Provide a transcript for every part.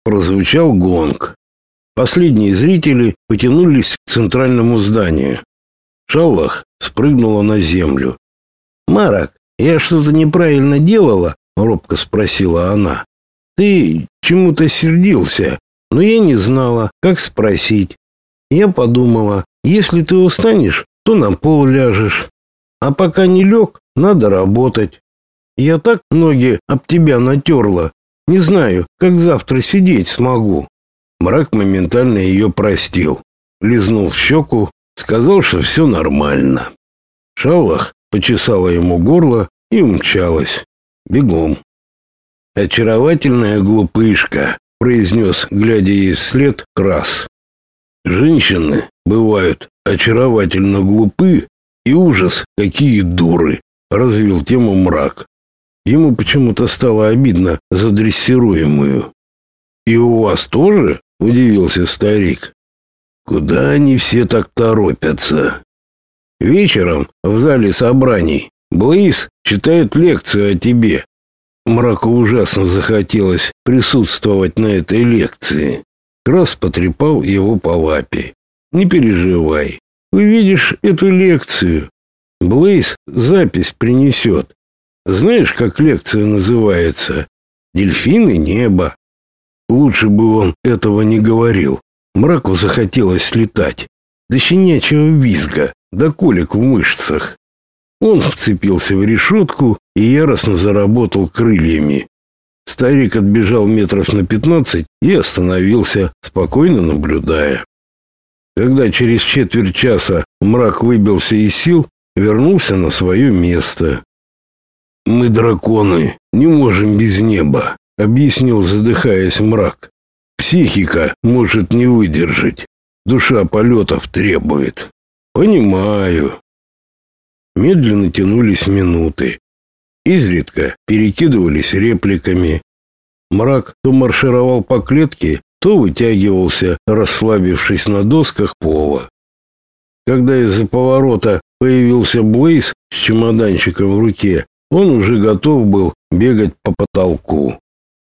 прозвучал гонг. Последние зрители потянулись к центральному зданию. Шаллах спрыгнула на землю. «Марак, я что-то неправильно делала?» — робко спросила она. «Ты чему-то сердился, но я не знала, как спросить. Я подумала, если ты устанешь, то на пол ляжешь. А пока не лег, надо работать. Я так ноги об тебя натерла. Не знаю, как завтра сидеть смогу». Мрак моментально ее простил. Лизнул в щеку, сказал, что все нормально. Шаллах почесала ему горло и умчалась. Бегом. «Очаровательная глупышка», — произнес, глядя ей вслед, Крас. «Женщины бывают очаровательно глупы, и ужас, какие дуры», — развил тему Мрак. Ему почему-то стало обидно за дрессируемую. «И у вас тоже?» — удивился старик. «Куда они все так торопятся?» «Вечером в зале собраний Блейз читает лекцию о тебе». Мраку ужасно захотелось присутствовать на этой лекции. Крас потрепал его по лапе. «Не переживай, увидишь эту лекцию. Блейз запись принесет. Знаешь, как лекция называется? «Дельфины неба». Лучше бы он этого не говорил. Мраку захотелось летать. До щенячьего визга, до колик в мышцах. Он вцепился в решетку и яростно заработал крыльями. Старик отбежал метров на 15 и остановился, спокойно наблюдая. Когда через четверть часа Мрак выбился из сил, вернулся на свое место. «Мы, драконы, не можем без неба», — объяснил, задыхаясь, Мрак. «Психика может не выдержать. Душа полетов требует». «Понимаю». Медленно тянулись минуты. Изредка перекидывались репликами. Мрак то маршировал по клетке, то вытягивался, расслабившись на досках пола. Когда из-за поворота появился Блейз с чемоданчиком в руке, он уже готов был бегать по потолку.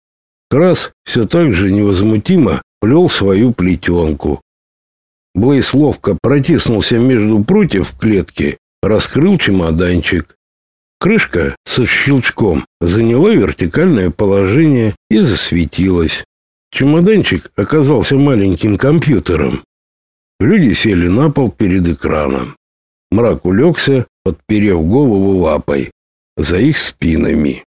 Крас все так же невозмутимо плел свою плетенку. Блейз ловко протиснулся между прутьев клетки, раскрыл чемоданчик. Крышка со щелчком заняла вертикальное положение и засветилась. Чемоданчик оказался маленьким компьютером. Люди сели на пол перед экраном. Мрак улегся, подперев голову лапой, за их спинами.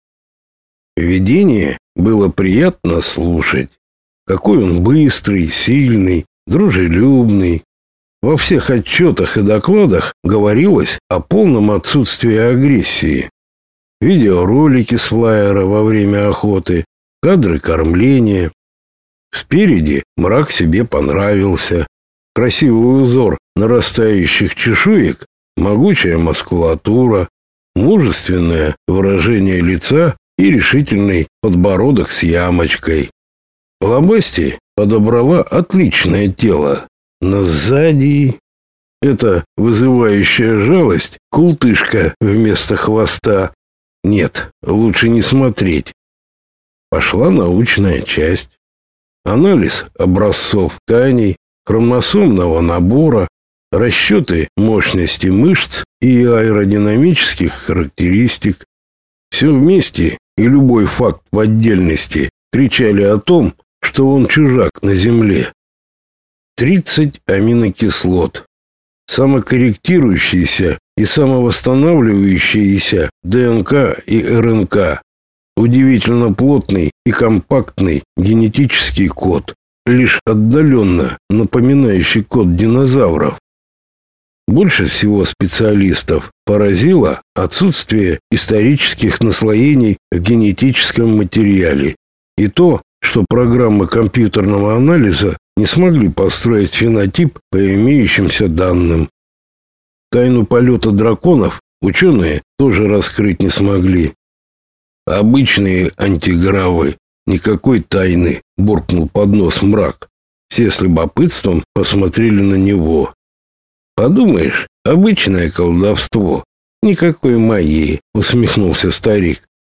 Видение было приятно слушать. Какой он быстрый, сильный, дружелюбный. Во всех отчетах и докладах говорилось о полном отсутствии агрессии. Видеоролики с флайера во время охоты, кадры кормления. Спереди Мрак себе понравился. Красивый узор нарастающих чешуек, могучая мускулатура, мужественное выражение лица и решительный подбородок с ямочкой. Лобасти подобрала отличное тело. Но сзади это вызывающая жалость култышка вместо хвоста. Нет, лучше не смотреть. Пошла научная часть. Анализ образцов тканей, хромосомного набора, расчеты мощности мышц и аэродинамических характеристик. Все вместе и любой факт в отдельности кричали о том, что он чужак на Земле. 30 аминокислот, самокорректирующиеся и самовосстанавливающиеся ДНК и РНК, удивительно плотный и компактный генетический код, лишь отдаленно напоминающий код динозавров. Больше всего специалистов поразило отсутствие исторических наслоений в генетическом материале и то, что программы компьютерного анализа не смогли построить фенотип по имеющимся данным. Тайну полета драконов ученые тоже раскрыть не смогли. «Обычные антигравы, никакой тайны», — буркнул под нос Мрак. Все с любопытством посмотрели на него. «Подумаешь, обычное колдовство, никакой магии», — усмехнулся старик.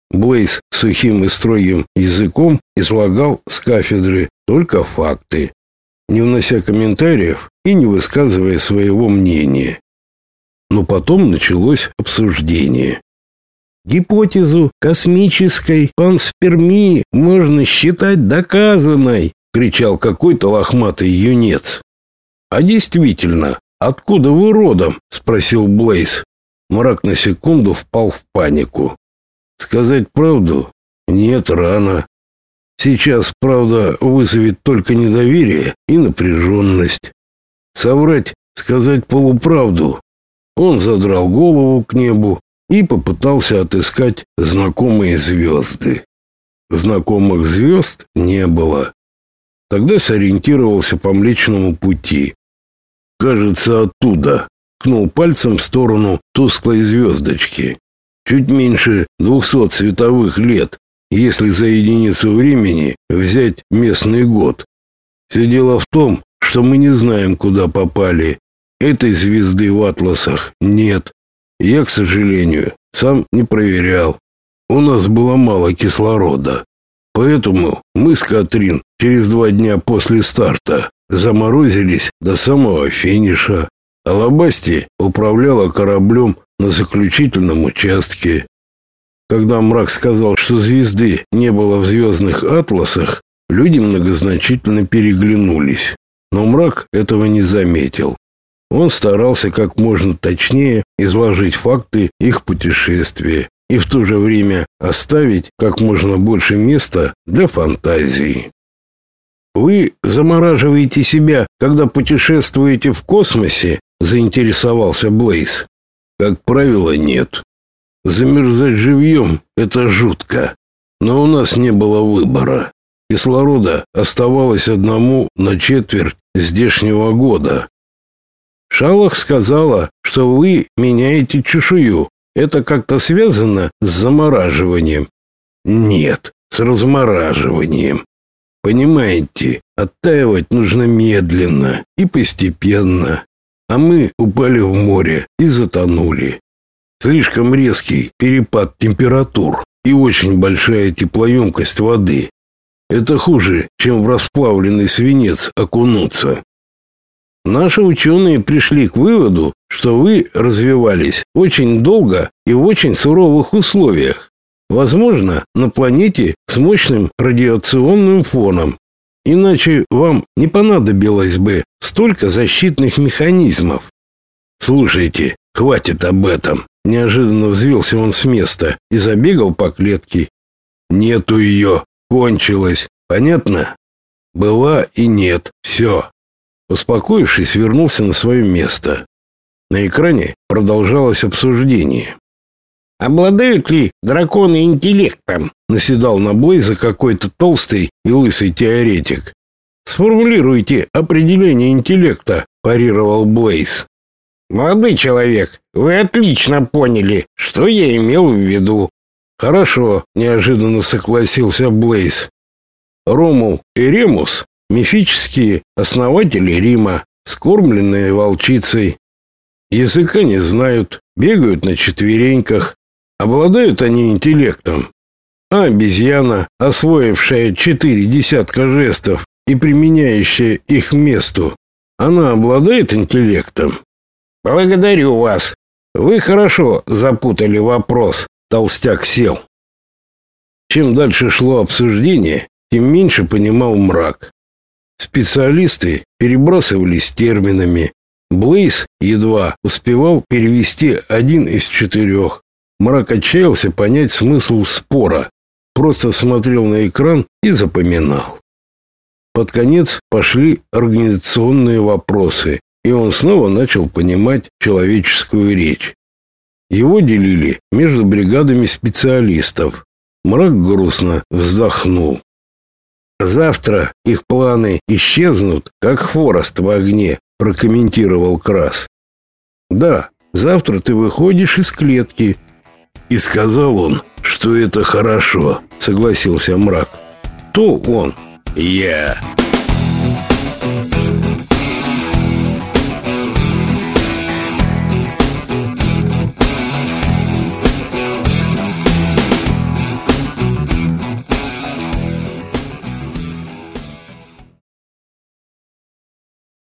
Блейз сухим и строгим языком излагал с кафедры только факты, не внося комментариев и не высказывая своего мнения. Но потом началось обсуждение. «Гипотезу космической панспермии можно считать доказанной», — кричал какой-то лохматый юнец. «А действительно, откуда вы родом?» — спросил Блейз. Мрак на секунду впал в панику. «Сказать правду? Нет, рано. Сейчас правда вызовет только недоверие и напряженность. Соврать, сказать полуправду». Он задрал голову к небу и попытался отыскать знакомые звезды. Знакомых звезд не было. Тогда сориентировался по Млечному пути. «Кажется, оттуда», — ткнул пальцем в сторону тусклой звездочки. «Чуть меньше 200 световых лет, если за единицу времени взять местный год. Все дело в том, что мы не знаем, куда попали. Этой звезды в атласах нет. Я, к сожалению, сам не проверял. У нас было мало кислорода. Поэтому мы с Катрин через 2 дня после старта заморозились до самого финиша. А Лабасти управляла кораблем на заключительном участке. Когда Мрак сказал, что звезды не было в звездных атласах, люди многозначительно переглянулись. Но Мрак этого не заметил. Он старался как можно точнее изложить факты их путешествия и в то же время оставить как можно больше места для фантазии. «Вы замораживаете себя, когда путешествуете в космосе?» — заинтересовался Блейз. «Как правило, нет. Замерзать живьем — это жутко. Но у нас не было выбора. Кислорода оставалось 1 на четверть здешнего года. Шалах сказала, что вы меняете чешую. Это как-то связано с замораживанием?» «Нет, с размораживанием. Понимаете, оттаивать нужно медленно и постепенно. А мы упали в море и затонули. Слишком резкий перепад температур и очень большая теплоемкость воды. Это хуже, чем в расплавленный свинец окунуться. Наши ученые пришли к выводу, что вы развивались очень долго и в очень суровых условиях. Возможно, на планете с мощным радиационным фоном. Иначе вам не понадобилось бы столько защитных механизмов. Слушайте, хватит об этом. Неожиданно взвился он с места и забегал по клетке. Нету ее. Кончилось. Понятно? Была и нет. Все. Успокоившись, вернулся на свое место. На экране продолжалось обсуждение. «Обладают ли драконы интеллектом?» — наседал на Блейза какой-то толстый и лысый теоретик. «Сформулируйте определение интеллекта», — парировал Блейз. «Молодой человек, вы отлично поняли, что я имел в виду». «Хорошо», — неожиданно согласился Блейз. «Ромул и Ремус — мифические основатели Рима, скормленные волчицей. Языка не знают, бегают на четвереньках. Обладают они интеллектом. А обезьяна, освоившая 4 десятка жестов и применяющая их к месту, она обладает интеллектом?» «Благодарю вас. Вы хорошо запутали вопрос». Толстяк сел. Чем дальше шло обсуждение, тем меньше понимал Мрак. Специалисты перебрасывались терминами. Блейз едва успевал перевести 1 из 4. Мрак отчаялся понять смысл спора, просто смотрел на экран и запоминал. Под конец пошли организационные вопросы, и он снова начал понимать человеческую речь. Его делили между бригадами специалистов. Мрак грустно вздохнул. «Завтра их планы исчезнут, как хворост в огне», — прокомментировал Крас. «Да, завтра ты выходишь из клетки». «И сказал он, что это хорошо», — согласился Мрак. «Кто он?» «Я».